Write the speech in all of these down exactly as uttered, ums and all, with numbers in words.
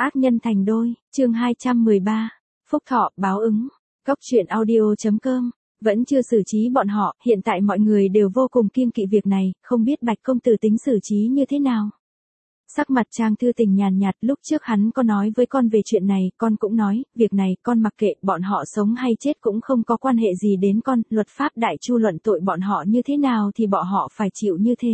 Ác nhân thành đôi, chương hai trăm mười ba, phúc thọ, báo ứng. Cóc truyện audio.com, vẫn chưa xử trí bọn họ, hiện tại mọi người đều vô cùng kiêng kỵ việc này, không biết Bạch công tử tính xử trí như thế nào. Sắc mặt Trang Thư Tình nhàn nhạt, lúc trước hắn có nói với con về chuyện này, con cũng nói, việc này con mặc kệ, bọn họ sống hay chết cũng không có quan hệ gì đến con, luật pháp đại chu luận tội bọn họ như thế nào thì bọn họ phải chịu như thế.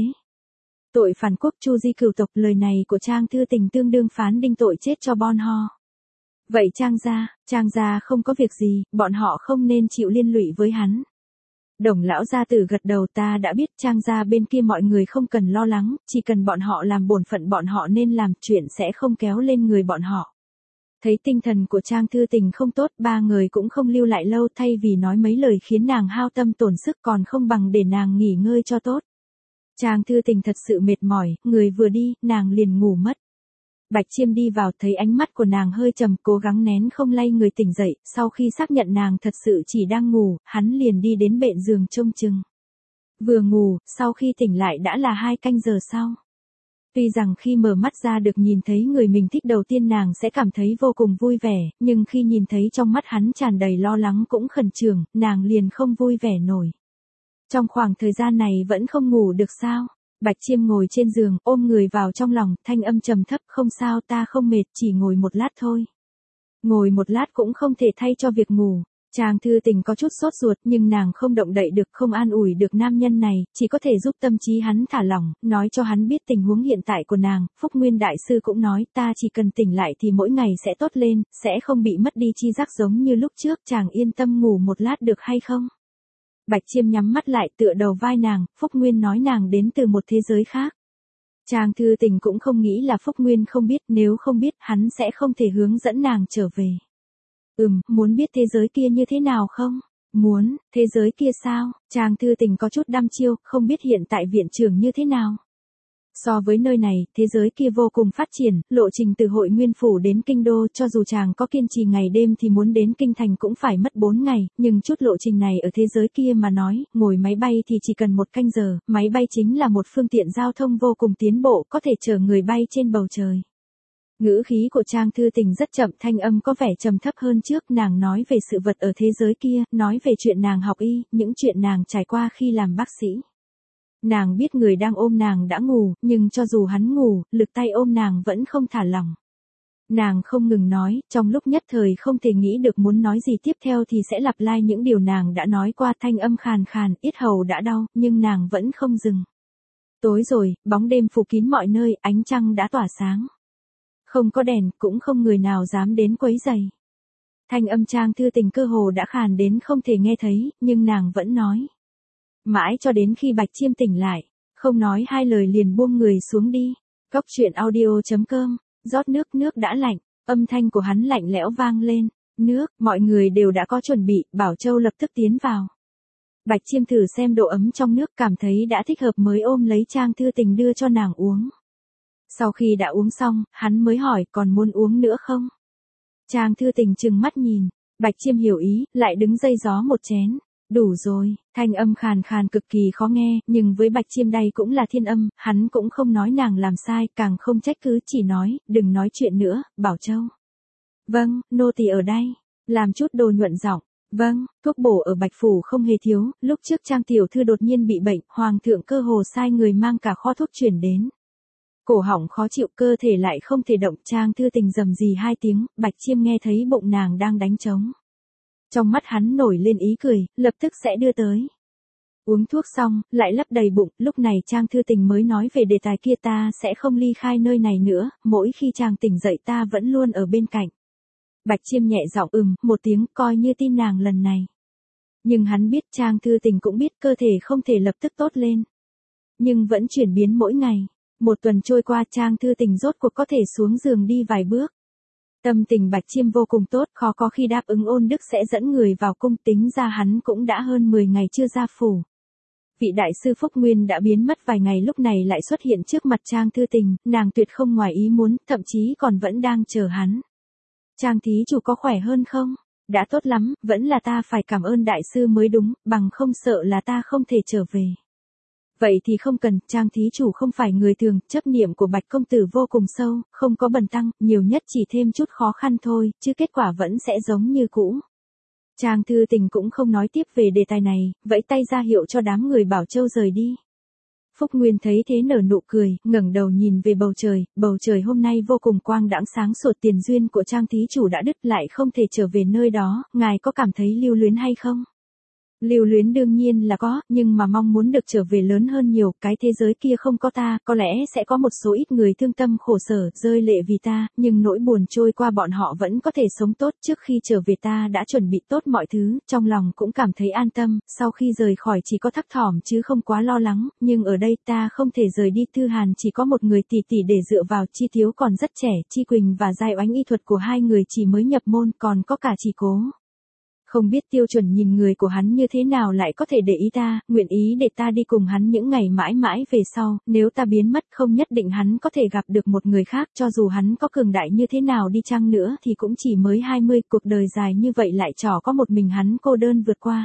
Tội phản quốc chu di cửu tộc, lời này của Trang Thư Tình tương đương phán đinh tội chết cho bọn họ. Vậy Trang gia, Trang gia không có việc gì, bọn họ không nên chịu liên lụy với hắn. Đồng lão gia tử gật đầu, ta đã biết, Trang gia bên kia mọi người không cần lo lắng, chỉ cần bọn họ làm bổn phận bọn họ nên làm, chuyện sẽ không kéo lên người bọn họ. Thấy tinh thần của Trang Thư Tình không tốt, ba người cũng không lưu lại lâu, thay vì nói mấy lời khiến nàng hao tâm tổn sức còn không bằng để nàng nghỉ ngơi cho tốt. Trang Thư Tình thật sự mệt mỏi, người vừa đi, nàng liền ngủ mất. Bạch Chiêm đi vào, thấy ánh mắt của nàng hơi trầm, cố gắng nén không lay người tỉnh dậy, sau khi xác nhận nàng thật sự chỉ đang ngủ, hắn liền đi đến bệ giường trông chừng. Vừa ngủ, sau khi tỉnh lại đã là hai canh giờ sau. Tuy rằng khi mở mắt ra được nhìn thấy người mình thích đầu tiên nàng sẽ cảm thấy vô cùng vui vẻ, nhưng khi nhìn thấy trong mắt hắn tràn đầy lo lắng cũng khẩn trương, nàng liền không vui vẻ nổi. Trong khoảng thời gian này vẫn không ngủ được sao? Bạch Chiêm ngồi trên giường, ôm người vào trong lòng, thanh âm trầm thấp, không sao, ta không mệt, chỉ ngồi một lát thôi. Ngồi một lát cũng không thể thay cho việc ngủ. Trang Thư Tình có chút sốt ruột, nhưng nàng không động đậy được, không an ủi được nam nhân này, chỉ có thể giúp tâm trí hắn thả lỏng, nói cho hắn biết tình huống hiện tại của nàng. Phúc Nguyên đại sư cũng nói, ta chỉ cần tỉnh lại thì mỗi ngày sẽ tốt lên, sẽ không bị mất đi chi giác giống như lúc trước, chàng yên tâm ngủ một lát được hay không? Bạch Chiêm nhắm mắt lại, tựa đầu vai nàng, Phúc Nguyên nói nàng đến từ một thế giới khác. Trang Thư Tình cũng không nghĩ là Phúc Nguyên không biết, nếu không biết hắn sẽ không thể hướng dẫn nàng trở về. Ừm, muốn biết thế giới kia như thế nào không? Muốn, thế giới kia sao? Trang Thư Tình có chút đăm chiêu, không biết hiện tại viện trưởng như thế nào. So với nơi này, thế giới kia vô cùng phát triển, lộ trình từ Hội Nguyên Phủ đến Kinh Đô, cho dù chàng có kiên trì ngày đêm thì muốn đến Kinh Thành cũng phải mất bốn ngày, nhưng chút lộ trình này ở thế giới kia mà nói, ngồi máy bay thì chỉ cần một canh giờ, máy bay chính là một phương tiện giao thông vô cùng tiến bộ, có thể chở người bay trên bầu trời. Ngữ khí của Trang Thư Tình rất chậm, thanh âm có vẻ trầm thấp hơn trước, nàng nói về sự vật ở thế giới kia, nói về chuyện nàng học y, những chuyện nàng trải qua khi làm bác sĩ. Nàng biết người đang ôm nàng đã ngủ, nhưng cho dù hắn ngủ, lực tay ôm nàng vẫn không thả lỏng. Nàng không ngừng nói, trong lúc nhất thời không thể nghĩ được muốn nói gì tiếp theo thì sẽ lặp lại những điều nàng đã nói qua, thanh âm khàn khàn, yết hầu đã đau, nhưng nàng vẫn không dừng. Tối rồi, bóng đêm phủ kín mọi nơi, ánh trăng đã tỏa sáng. Không có đèn, cũng không người nào dám đến quấy rầy. Thanh âm Trang Thư Tình cơ hồ đã khàn đến không thể nghe thấy, nhưng nàng vẫn nói. Mãi cho đến khi Bạch Chiêm tỉnh lại, không nói hai lời liền buông người xuống đi. Cóc truyện audio.com, rót nước, nước đã lạnh, âm thanh của hắn lạnh lẽo vang lên. Nước, mọi người đều đã có chuẩn bị, Bảo Châu lập tức tiến vào. Bạch Chiêm thử xem độ ấm trong nước, cảm thấy đã thích hợp mới ôm lấy Trang Thư Tình đưa cho nàng uống. Sau khi đã uống xong, hắn mới hỏi, còn muốn uống nữa không? Trang Thư Tình trừng mắt nhìn, Bạch Chiêm hiểu ý, lại đứng dây gió một chén. Đủ rồi, thanh âm khàn khàn cực kỳ khó nghe, nhưng với Bạch Chiêm đây cũng là thiên âm, hắn cũng không nói nàng làm sai, càng không trách cứ, chỉ nói, đừng nói chuyện nữa, Bảo Châu. Vâng, nô tỳ ở đây, làm chút đồ nhuận giọng. Vâng, thuốc bổ ở Bạch Phủ không hề thiếu, lúc trước Trang tiểu thư đột nhiên bị bệnh, Hoàng thượng cơ hồ sai người mang cả kho thuốc chuyển đến. Cổ họng khó chịu, cơ thể lại không thể động, Trang Thư Tình rầm rì hai tiếng, Bạch Chiêm nghe thấy bụng nàng đang đánh trống. Trong mắt hắn nổi lên ý cười, lập tức sẽ đưa tới. Uống thuốc xong, lại lấp đầy bụng, lúc này Trang Thư Tình mới nói về đề tài kia, ta sẽ không ly khai nơi này nữa, mỗi khi chàng tỉnh dậy ta vẫn luôn ở bên cạnh. Bạch Chiêm nhẹ giọng ừm, một tiếng, coi như tin nàng lần này. Nhưng hắn biết, Trang Thư Tình cũng biết cơ thể không thể lập tức tốt lên. Nhưng vẫn chuyển biến mỗi ngày. Một tuần trôi qua, Trang Thư Tình rốt cuộc có thể xuống giường đi vài bước. Tâm tình Bạch Chiêm vô cùng tốt, khó có khi đáp ứng ôn đức sẽ dẫn người vào cung, tính ra hắn cũng đã hơn mười ngày chưa ra phủ. Vị đại sư Phúc Nguyên đã biến mất vài ngày lúc này lại xuất hiện trước mặt Trang Thư Tình, nàng tuyệt không ngoài ý muốn, thậm chí còn vẫn đang chờ hắn. Trang thí chủ có khỏe hơn không? Đã tốt lắm, vẫn là ta phải cảm ơn đại sư mới đúng, bằng không sợ là ta không thể trở về. Vậy thì không cần, Trang thí chủ không phải người thường, chấp niệm của Bạch công tử vô cùng sâu, không có bần tăng, nhiều nhất chỉ thêm chút khó khăn thôi, chứ kết quả vẫn sẽ giống như cũ. Trang Thư Tình cũng không nói tiếp về đề tài này, vẫy tay ra hiệu cho đám người Bảo Châu rời đi. Phúc Nguyên thấy thế nở nụ cười, ngẩng đầu nhìn về bầu trời, bầu trời hôm nay vô cùng quang đãng sáng sủa, tiền duyên của Trang thí chủ đã đứt lại không thể trở về nơi đó, ngài có cảm thấy lưu luyến hay không? Lưu luyến đương nhiên là có, nhưng mà mong muốn được trở về lớn hơn nhiều, cái thế giới kia không có ta, có lẽ sẽ có một số ít người thương tâm khổ sở, rơi lệ vì ta, nhưng nỗi buồn trôi qua bọn họ vẫn có thể sống tốt, trước khi trở về ta đã chuẩn bị tốt mọi thứ, trong lòng cũng cảm thấy an tâm, sau khi rời khỏi chỉ có thấp thỏm chứ không quá lo lắng, nhưng ở đây ta không thể rời đi. Thư Hàn chỉ có một người tỷ tỷ để dựa vào, Chi Thiếu còn rất trẻ, Chi Quỳnh và Giai Oánh y thuật của hai người chỉ mới nhập môn, còn có cả Chỉ Cố. Không biết tiêu chuẩn nhìn người của hắn như thế nào lại có thể để ý ta, nguyện ý để ta đi cùng hắn những ngày mãi mãi về sau, nếu ta biến mất không nhất định hắn có thể gặp được một người khác, cho dù hắn có cường đại như thế nào đi chăng nữa thì cũng chỉ mới hai mươi, cuộc đời dài như vậy lại trò có một mình hắn cô đơn vượt qua.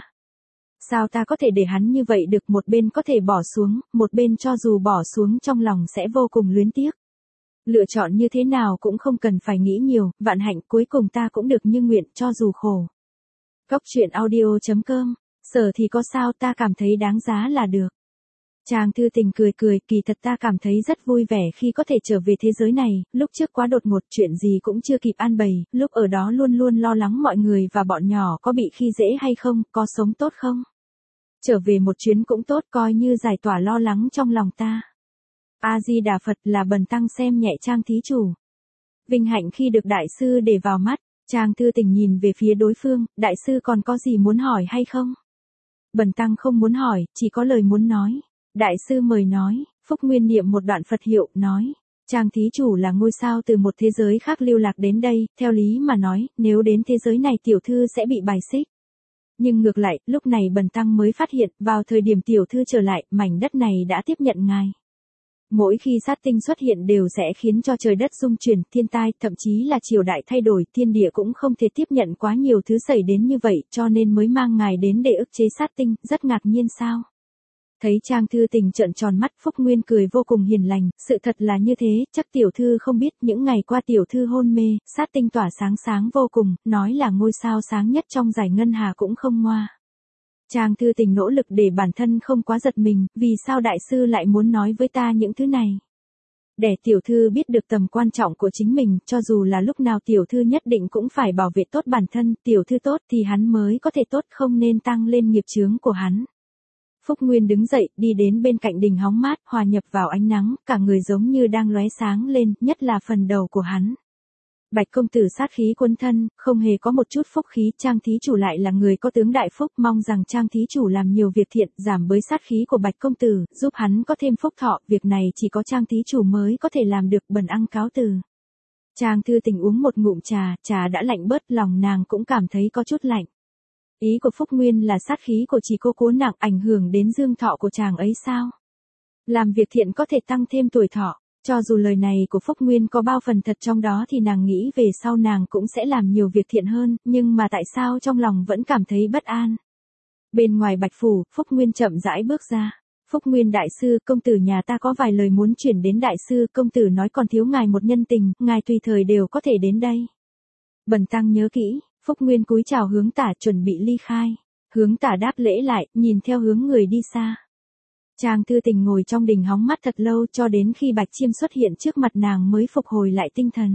Sao ta có thể để hắn như vậy được, một bên có thể bỏ xuống, một bên cho dù bỏ xuống trong lòng sẽ vô cùng luyến tiếc. Lựa chọn như thế nào cũng không cần phải nghĩ nhiều, vạn hạnh cuối cùng ta cũng được như nguyện cho dù khổ. Cốc truyện audio chấm com, sở thì có sao, ta cảm thấy đáng giá là được. Trang Thư Tình cười cười, kỳ thật ta cảm thấy rất vui vẻ khi có thể trở về thế giới này, lúc trước quá đột ngột, chuyện gì cũng chưa kịp an bày, lúc ở đó luôn luôn lo lắng mọi người và bọn nhỏ có bị khi dễ hay không, có sống tốt không. Trở về một chuyến cũng tốt, coi như giải tỏa lo lắng trong lòng ta. A-di-đà Phật, là bần tăng xem nhẹ Trang thí chủ. Vinh hạnh khi được đại sư để vào mắt. Trang Thư Tình nhìn về phía đối phương, đại sư còn có gì muốn hỏi hay không? Bần tăng không muốn hỏi, chỉ có lời muốn nói. Đại sư mời nói. Phúc Nguyên niệm một đoạn Phật hiệu, nói. Trang thí chủ là ngôi sao từ một thế giới khác lưu lạc đến đây, theo lý mà nói, nếu đến thế giới này tiểu thư sẽ bị bài xích. Nhưng ngược lại, lúc này bần tăng mới phát hiện, vào thời điểm tiểu thư trở lại, mảnh đất này đã tiếp nhận ngài. Mỗi khi sát tinh xuất hiện đều sẽ khiến cho trời đất rung chuyển, thiên tai, thậm chí là triều đại thay đổi, thiên địa cũng không thể tiếp nhận quá nhiều thứ xảy đến như vậy, cho nên mới mang ngài đến để ức chế sát tinh, rất ngạc nhiên sao. Thấy Trang Thư Tình trợn tròn mắt, Phúc Nguyên cười vô cùng hiền lành, sự thật là như thế, chắc tiểu thư không biết, những ngày qua tiểu thư hôn mê, sát tinh tỏa sáng sáng vô cùng, nói là ngôi sao sáng nhất trong giải ngân hà cũng không ngoa. Trang Thư Tình nỗ lực để bản thân không quá giật mình, vì sao đại sư lại muốn nói với ta những thứ này? Để tiểu thư biết được tầm quan trọng của chính mình, cho dù là lúc nào tiểu thư nhất định cũng phải bảo vệ tốt bản thân, tiểu thư tốt thì hắn mới có thể tốt, không nên tăng lên nghiệp chướng của hắn. Phúc Nguyên đứng dậy, đi đến bên cạnh đình hóng mát, hòa nhập vào ánh nắng, cả người giống như đang lóe sáng lên, nhất là phần đầu của hắn. Bạch công tử sát khí quấn thân, không hề có một chút phúc khí, Trang thí chủ lại là người có tướng đại phúc, mong rằng Trang thí chủ làm nhiều việc thiện, giảm bớt sát khí của Bạch công tử, giúp hắn có thêm phúc thọ, việc này chỉ có Trang thí chủ mới có thể làm được, bần ăng cáo từ. Trang Thư Tình uống một ngụm trà, trà đã lạnh bớt, lòng nàng cũng cảm thấy có chút lạnh. Ý của Phúc Nguyên là sát khí của Chỉ Cô cố nặng ảnh hưởng đến dương thọ của chàng ấy sao? Làm việc thiện có thể tăng thêm tuổi thọ. Cho dù lời này của Phúc Nguyên có bao phần thật trong đó thì nàng nghĩ về sau nàng cũng sẽ làm nhiều việc thiện hơn, nhưng mà tại sao trong lòng vẫn cảm thấy bất an. Bên ngoài Bạch Phủ, Phúc Nguyên chậm rãi bước ra. Phúc Nguyên đại sư, công tử nhà ta có vài lời muốn chuyển đến đại sư, công tử nói còn thiếu ngài một nhân tình, ngài tùy thời đều có thể đến đây. Bần tăng nhớ kỹ, Phúc Nguyên cúi chào Hướng Tả chuẩn bị ly khai. Hướng Tả đáp lễ lại, nhìn theo hướng người đi xa. Trang Thư Tình ngồi trong đình hóng mắt thật lâu cho đến khi Bạch Chiêm xuất hiện trước mặt nàng mới phục hồi lại tinh thần.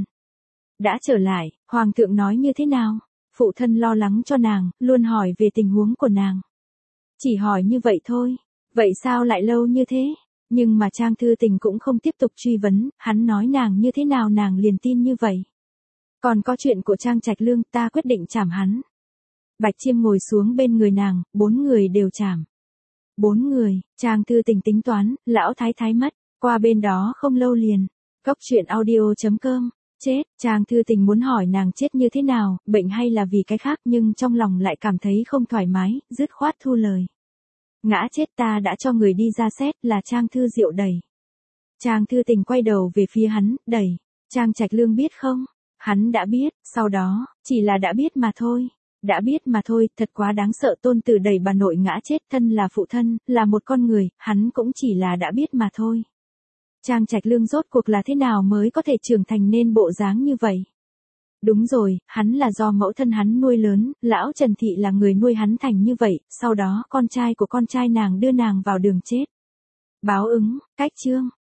Đã trở lại, Hoàng thượng nói như thế nào? Phụ thân lo lắng cho nàng, luôn hỏi về tình huống của nàng. Chỉ hỏi như vậy thôi, vậy sao lại lâu như thế? Nhưng mà Trang Thư Tình cũng không tiếp tục truy vấn, hắn nói nàng như thế nào nàng liền tin như vậy. Còn có chuyện của Trang Trạch Lương, ta quyết định trảm hắn. Bạch Chiêm ngồi xuống bên người nàng, bốn người đều trảm. Bốn người, Trang Thư Tình tính toán, lão thái thái mất, qua bên đó không lâu liền. Cốc truyện audio chấm com, chết, Trang Thư Tình muốn hỏi nàng chết như thế nào, bệnh hay là vì cái khác, nhưng trong lòng lại cảm thấy không thoải mái, dứt khoát thu lời. Ngã chết, ta đã cho người đi ra xét, là Trang Thư Diệu đẩy. Trang Thư Tình quay đầu về phía hắn, đẩy. Trang Trạch Lương biết không? Hắn đã biết, sau đó, chỉ là đã biết mà thôi. Đã biết mà thôi, thật quá đáng sợ, tôn tử đẩy bà nội ngã chết, thân là phụ thân, là một con người, hắn cũng chỉ là đã biết mà thôi. Trang Trạch Lương rốt cuộc là thế nào mới có thể trưởng thành nên bộ dáng như vậy? Đúng rồi, hắn là do mẫu thân hắn nuôi lớn, lão Trần Thị là người nuôi hắn thành như vậy, sau đó con trai của con trai nàng đưa nàng vào đường chết. Báo ứng, cách chương.